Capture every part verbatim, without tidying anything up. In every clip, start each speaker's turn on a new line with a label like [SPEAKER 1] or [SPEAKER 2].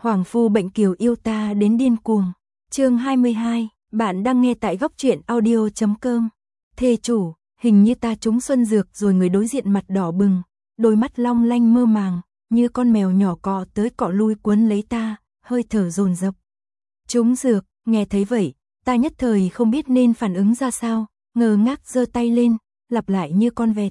[SPEAKER 1] Hoàng phu bệnh kiều yêu ta đến điên cuồng. Chương hai mươi hai, bạn đang nghe tại góc truyện audio chấm com. Thê chủ, hình như ta trúng xuân dược rồi. Người đối diện mặt đỏ bừng, đôi mắt long lanh mơ màng, như con mèo nhỏ cọ tới cọ lui cuốn lấy ta, hơi thở dồn dập. Trúng dược, nghe thấy vậy, ta nhất thời không biết nên phản ứng ra sao, ngơ ngác giơ tay lên, lặp lại như con vẹt.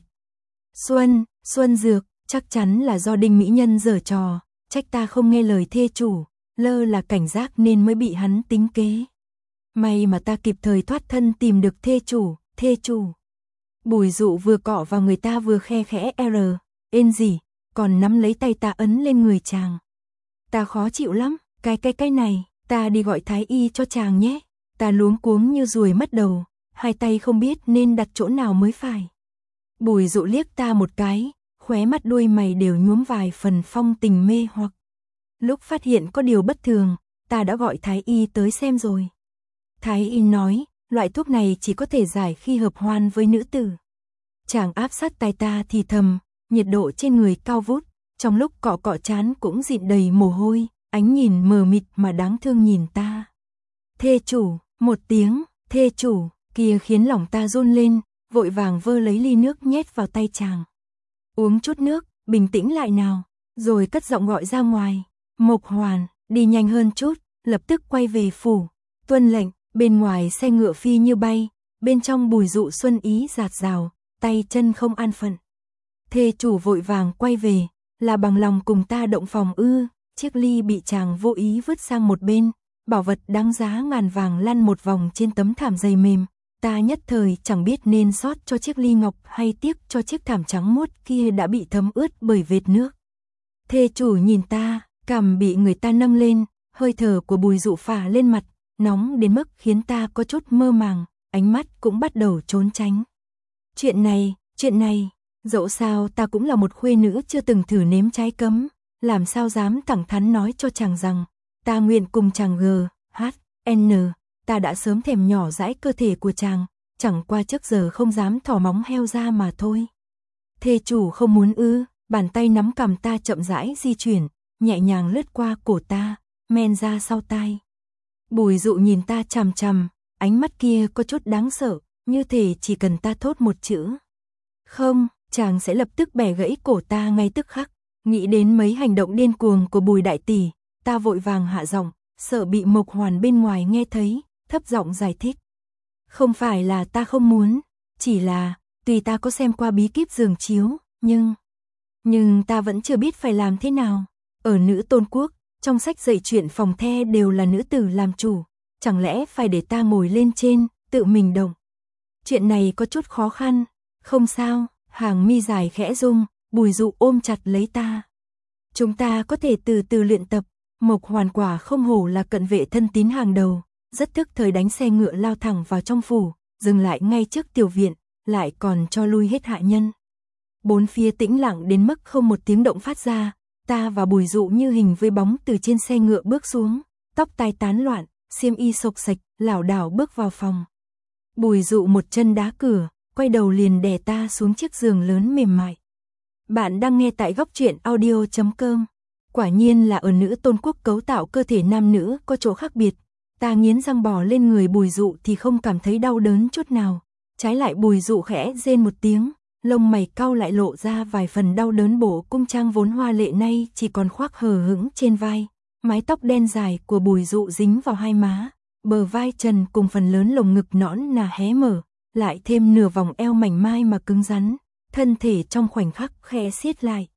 [SPEAKER 1] Xuân, xuân dược, chắc chắn là do Đinh mỹ nhân giở trò, trách ta không nghe lời thê chủ, lơ là cảnh giác nên mới bị hắn tính kế. May mà ta kịp thời thoát thân tìm được thê chủ, thê chủ. Bùi Dụ vừa cọ vào người ta vừa khe khẽ r, ên gì, còn nắm lấy tay ta ấn lên người chàng. Ta khó chịu lắm, cái cái cái này, ta đi gọi thái y cho chàng nhé. Ta luống cuống như ruồi mất đầu, hai tay không biết nên đặt chỗ nào mới phải. Bùi Dụ liếc ta một cái, khóe mắt đuôi mày đều nhuốm vài phần phong tình mê hoặc. Lúc phát hiện có điều bất thường, ta đã gọi thái y tới xem rồi. Thái y nói, loại thuốc này chỉ có thể giải khi hợp hoan với nữ tử. Chàng áp sát tai ta thì thầm, nhiệt độ trên người cao vút, trong lúc cọ cọ trán cũng dịn đầy mồ hôi, ánh nhìn mờ mịt mà đáng thương nhìn ta. Thê chủ, một tiếng, thê chủ, kia khiến lòng ta run lên, vội vàng vơ lấy ly nước nhét vào tay chàng. Uống chút nước, bình tĩnh lại nào, rồi cất giọng gọi ra ngoài. Mộc Hoàn, đi nhanh hơn chút, lập tức quay về phủ. Tuân lệnh. Bên ngoài xe ngựa phi như bay, bên trong Bùi Dụ xuân ý dạt dào, tay chân không an phận. Thê chủ vội vàng quay về, là bằng lòng cùng ta động phòng ư? Chiếc ly bị chàng vô ý vứt sang một bên, bảo vật đáng giá ngàn vàng lăn một vòng trên tấm thảm dày mềm. Ta nhất thời chẳng biết nên xót cho chiếc ly ngọc hay tiếc cho chiếc thảm trắng muốt kia đã bị thấm ướt bởi vệt nước. Thê chủ nhìn ta, cằm bị người ta nâng lên, hơi thở của Bùi Dụ phả lên mặt, nóng đến mức khiến ta có chút mơ màng, ánh mắt cũng bắt đầu trốn tránh. Chuyện này, chuyện này, dẫu sao ta cũng là một khuê nữ chưa từng thử nếm trái cấm, làm sao dám thẳng thắn nói cho chàng rằng, ta nguyện cùng chàng g, h, n, ta đã sớm thèm nhỏ dãi cơ thể của chàng, chẳng qua trước giờ không dám thò móng heo ra mà thôi. Thê chủ không muốn ư? Bàn tay nắm cằm ta chậm rãi di chuyển, nhẹ nhàng lướt qua cổ ta, men ra sau tai. Bùi Dụ nhìn ta chằm chằm, ánh mắt kia có chút đáng sợ, như thể chỉ cần ta thốt một chữ không, chàng sẽ lập tức bẻ gãy cổ ta ngay tức khắc. Nghĩ đến mấy hành động điên cuồng của Bùi đại tỷ, ta vội vàng hạ giọng, sợ bị Mộc Hoàn bên ngoài nghe thấy, thấp giọng giải thích. Không phải là ta không muốn, chỉ là, tuy ta có xem qua bí kíp giường chiếu, nhưng... Nhưng ta vẫn chưa biết phải làm thế nào. Ở Nữ Tôn Quốc, trong sách dạy chuyện phòng the đều là nữ tử làm chủ, chẳng lẽ phải để ta ngồi lên trên, tự mình động. Chuyện này có chút khó khăn, không sao, hàng mi dài khẽ rung, Bùi Dụ ôm chặt lấy ta. Chúng ta có thể từ từ luyện tập. Mộc Hoàn quả không hổ là cận vệ thân tín hàng đầu, rất thức thời đánh xe ngựa lao thẳng vào trong phủ, dừng lại ngay trước tiểu viện, lại còn cho lui hết hạ nhân. Bốn phía tĩnh lặng đến mức không một tiếng động phát ra. Ta và Bùi Dụ như hình với bóng từ trên xe ngựa bước xuống, tóc tai tán loạn, xiêm y xộc xệch, lảo đảo bước vào phòng. Bùi Dụ một chân đá cửa, quay đầu liền đè ta xuống chiếc giường lớn mềm mại. Bạn đang nghe tại góc truyện audio chấm com. Quả nhiên là ở Nữ Tôn Quốc cấu tạo cơ thể nam nữ có chỗ khác biệt. Ta nghiến răng bò lên người Bùi Dụ thì không cảm thấy đau đớn chút nào. Trái lại Bùi Dụ khẽ rên một tiếng, lông mày cau lại lộ ra vài phần đau đớn. Bộ cung trang vốn hoa lệ nay chỉ còn khoác hờ hững trên vai. Mái tóc đen dài của Bùi Dụ dính vào hai má, bờ vai trần cùng phần lớn lồng ngực nõn nà hé mở, lại thêm nửa vòng eo mảnh mai mà cứng rắn, thân thể trong khoảnh khắc khẽ siết lại.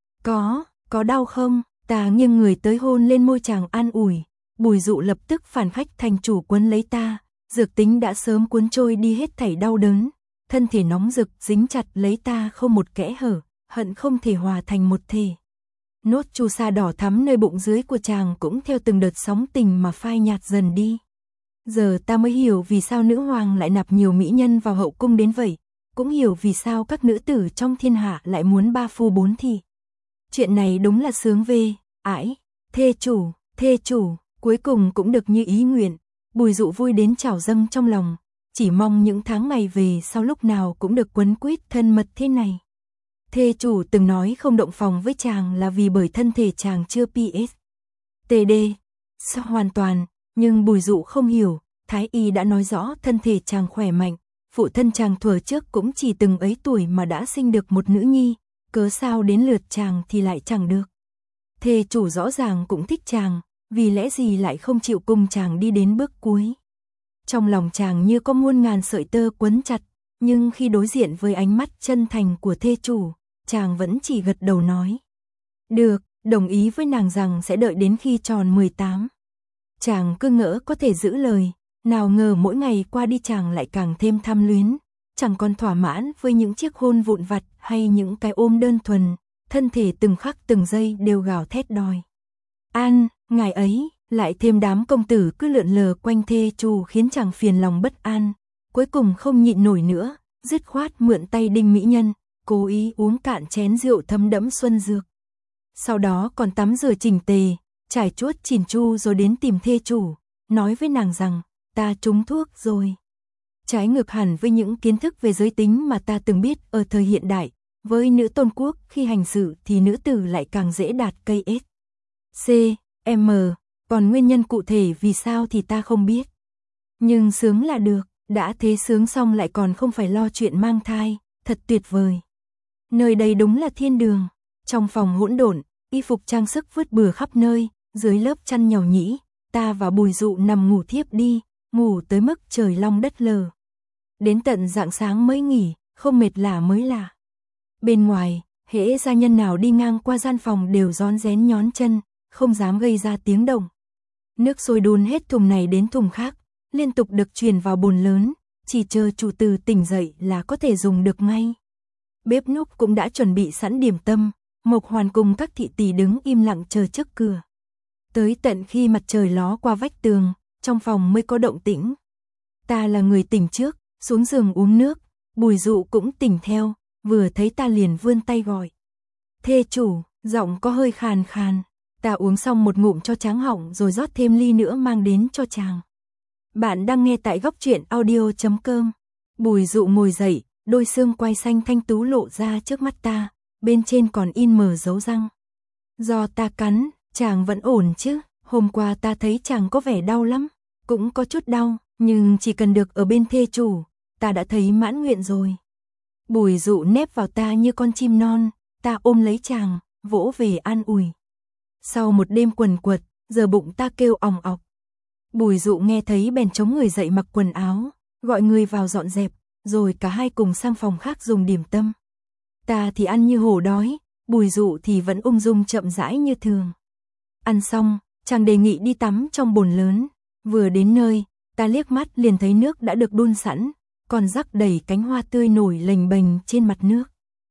[SPEAKER 1] Có, có đau không? Ta nghiêng người tới hôn lên môi chàng an ủi. Bùi Dụ lập tức phản phách thành chủ quấn lấy ta, dược tính đã sớm cuốn trôi đi hết thảy đau đớn. Thân thể nóng rực dính chặt lấy ta không một kẽ hở, hận không thể hòa thành một thể. Nốt chu sa đỏ thắm nơi bụng dưới của chàng cũng theo từng đợt sóng tình mà phai nhạt dần đi. Giờ ta mới hiểu vì sao nữ hoàng lại nạp nhiều mỹ nhân vào hậu cung đến vậy, cũng hiểu vì sao các nữ tử trong thiên hạ lại muốn ba phu bốn thị. Chuyện này đúng là sướng về, ải, thê chủ, thê chủ, cuối cùng cũng được như ý nguyện. Bùi Dụ vui đến trào dâng trong lòng, chỉ mong những tháng ngày về sau lúc nào cũng được quấn quýt thân mật thế này. Thê chủ từng nói không động phòng với chàng là vì bởi thân thể chàng chưa pi ét. tê đê, sao hoàn toàn, nhưng Bùi Dụ không hiểu, Thái y đã nói rõ thân thể chàng khỏe mạnh, phụ thân chàng thuở trước cũng chỉ từng ấy tuổi mà đã sinh được một nữ nhi, cớ sao đến lượt chàng thì lại chẳng được. Thê chủ rõ ràng cũng thích chàng, vì lẽ gì lại không chịu cùng chàng đi đến bước cuối. Trong lòng chàng như có muôn ngàn sợi tơ quấn chặt, nhưng khi đối diện với ánh mắt chân thành của thê chủ, chàng vẫn chỉ gật đầu nói. Được, đồng ý với nàng rằng sẽ đợi đến khi tròn mười tám. Chàng cứ ngỡ có thể giữ lời, nào ngờ mỗi ngày qua đi chàng lại càng thêm tham luyến, chẳng còn thỏa mãn với những chiếc hôn vụn vặt hay những cái ôm đơn thuần, thân thể từng khắc từng giây đều gào thét đòi. An, ngài ấy, lại thêm đám công tử cứ lượn lờ quanh thê chủ khiến chàng phiền lòng bất an, cuối cùng không nhịn nổi nữa, dứt khoát mượn tay Đinh mỹ nhân, cố ý uống cạn chén rượu thấm đẫm xuân dược. Sau đó còn tắm rửa chỉnh tề, trải chuốt chỉn chu rồi đến tìm thê chủ, nói với nàng rằng, ta trúng thuốc rồi. Trái ngược hẳn với những kiến thức về giới tính mà ta từng biết ở thời hiện đại, với nữ tôn quốc khi hành xử thì nữ tử lại càng dễ đạt cây ết. C, M, còn nguyên nhân cụ thể vì sao thì ta không biết. Nhưng sướng là được, đã thế sướng xong lại còn không phải lo chuyện mang thai, thật tuyệt vời. Nơi đây đúng là thiên đường, trong phòng hỗn độn, y phục trang sức vứt bừa khắp nơi, dưới lớp chăn nhàu nhĩ, ta và Bùi Dụ nằm ngủ thiếp đi, ngủ tới mức trời long đất lờ. Đến tận rạng sáng mới nghỉ, không mệt lả mới lạ. Bên ngoài, hễ gia nhân nào đi ngang qua gian phòng đều rón rén nhón chân, không dám gây ra tiếng động. Nước sôi đun hết thùng này đến thùng khác, liên tục được truyền vào bồn lớn, chỉ chờ chủ tử tỉnh dậy là có thể dùng được ngay. Bếp núc cũng đã chuẩn bị sẵn điểm tâm, Mộc Hoàn cùng các thị tỳ đứng im lặng chờ trước cửa. Tới tận khi mặt trời ló qua vách tường, trong phòng mới có động tĩnh. Ta là người tỉnh trước, xuống giường uống nước, Bùi Dụ cũng tỉnh theo, vừa thấy ta liền vươn tay gọi. Thê chủ, giọng có hơi khàn khàn, ta uống xong một ngụm cho tráng họng rồi rót thêm ly nữa mang đến cho chàng. Bạn đang nghe tại góc truyện audio chấm com. Bùi Dụ ngồi dậy, đôi xương quai xanh thanh tú lộ ra trước mắt ta, bên trên còn in mờ dấu răng. Do ta cắn, chàng vẫn ổn chứ, hôm qua ta thấy chàng có vẻ đau lắm, cũng có chút đau, nhưng chỉ cần được ở bên thê chủ, ta đã thấy mãn nguyện rồi. Bùi Dụ nép vào ta như con chim non, ta ôm lấy chàng, vỗ về an ủi. Sau một đêm quần quật, giờ bụng ta kêu òng ọc. Bùi Dụ nghe thấy bèn chống người dậy mặc quần áo, gọi người vào dọn dẹp, rồi cả hai cùng sang phòng khác dùng điểm tâm. Ta thì ăn như hổ đói, Bùi Dụ thì vẫn ung dung chậm rãi như thường. Ăn xong, chàng đề nghị đi tắm trong bồn lớn, vừa đến nơi, ta liếc mắt liền thấy nước đã được đun sẵn, còn rắc đầy cánh hoa tươi nổi lềnh bềnh trên mặt nước.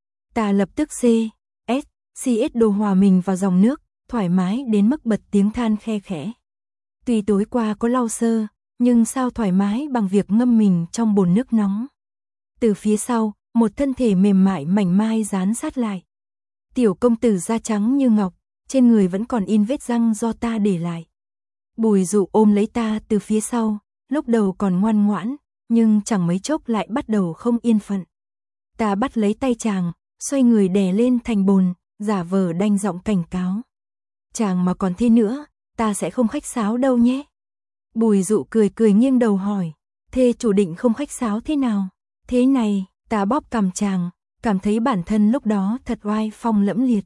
[SPEAKER 1] Ta lập tức C, S, xê ét đồ hòa mình vào dòng nước, thoải mái đến mức bật tiếng than khe khẽ. Tuy tối qua có lau sơ, nhưng sao thoải mái bằng việc ngâm mình trong bồn nước nóng. Từ phía sau, một thân thể mềm mại mảnh mai dán sát lại. Tiểu công tử da trắng như ngọc, trên người vẫn còn in vết răng do ta để lại. Bùi Dụ ôm lấy ta từ phía sau, lúc đầu còn ngoan ngoãn, nhưng chẳng mấy chốc lại bắt đầu không yên phận. Ta bắt lấy tay chàng, xoay người đè lên thành bồn, giả vờ đanh giọng cảnh cáo. Chàng mà còn thế nữa, ta sẽ không khách sáo đâu nhé. Bùi Dụ cười cười nghiêng đầu hỏi, thê chủ định không khách sáo thế nào? Thế này, ta bóp cằm chàng, cảm thấy bản thân lúc đó thật oai phong lẫm liệt.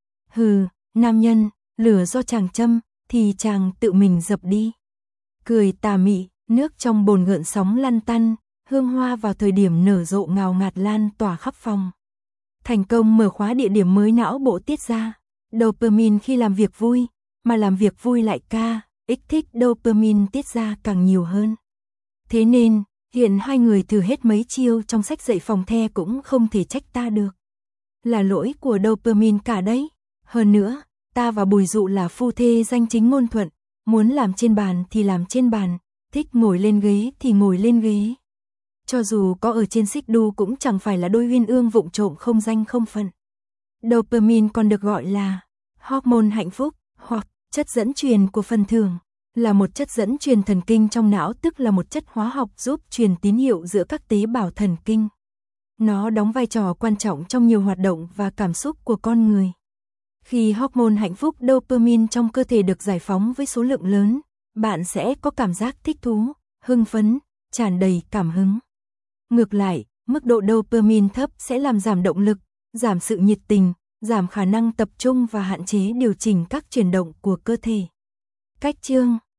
[SPEAKER 1] Hừ, nam nhân, lửa do chàng châm, thì chàng tự mình dập đi. Cười tà mị, nước trong bồn gợn sóng lăn tăn, hương hoa vào thời điểm nở rộ ngào ngạt lan tỏa khắp phòng. Thành công mở khóa địa điểm mới não bộ tiết ra. Dopamine khi làm việc vui, mà làm việc vui lại ca, ích thích dopamine tiết ra càng nhiều hơn. Thế nên, hiện hai người thử hết mấy chiêu trong sách dạy phòng the cũng không thể trách ta được. Là lỗi của dopamine cả đấy. Hơn nữa, ta và Bùi Dụ là phu thê danh chính ngôn thuận, muốn làm trên bàn thì làm trên bàn, thích ngồi lên ghế thì ngồi lên ghế. Cho dù có ở trên xích đu cũng chẳng phải là đôi uyên ương vụng trộm không danh không phận. Dopamine còn được gọi là hormone hạnh phúc hoặc chất dẫn truyền của phần thưởng, là một chất dẫn truyền thần kinh trong não, tức là một chất hóa học giúp truyền tín hiệu giữa các tế bào thần kinh. Nó đóng vai trò quan trọng trong nhiều hoạt động và cảm xúc của con người. Khi hormone hạnh phúc dopamine trong cơ thể được giải phóng với số lượng lớn, bạn sẽ có cảm giác thích thú, hưng phấn, tràn đầy cảm hứng. Ngược lại, mức độ dopamine thấp sẽ làm giảm động lực, giảm sự nhiệt tình, giảm khả năng tập trung và hạn chế điều chỉnh các chuyển động của cơ thể. Cách chương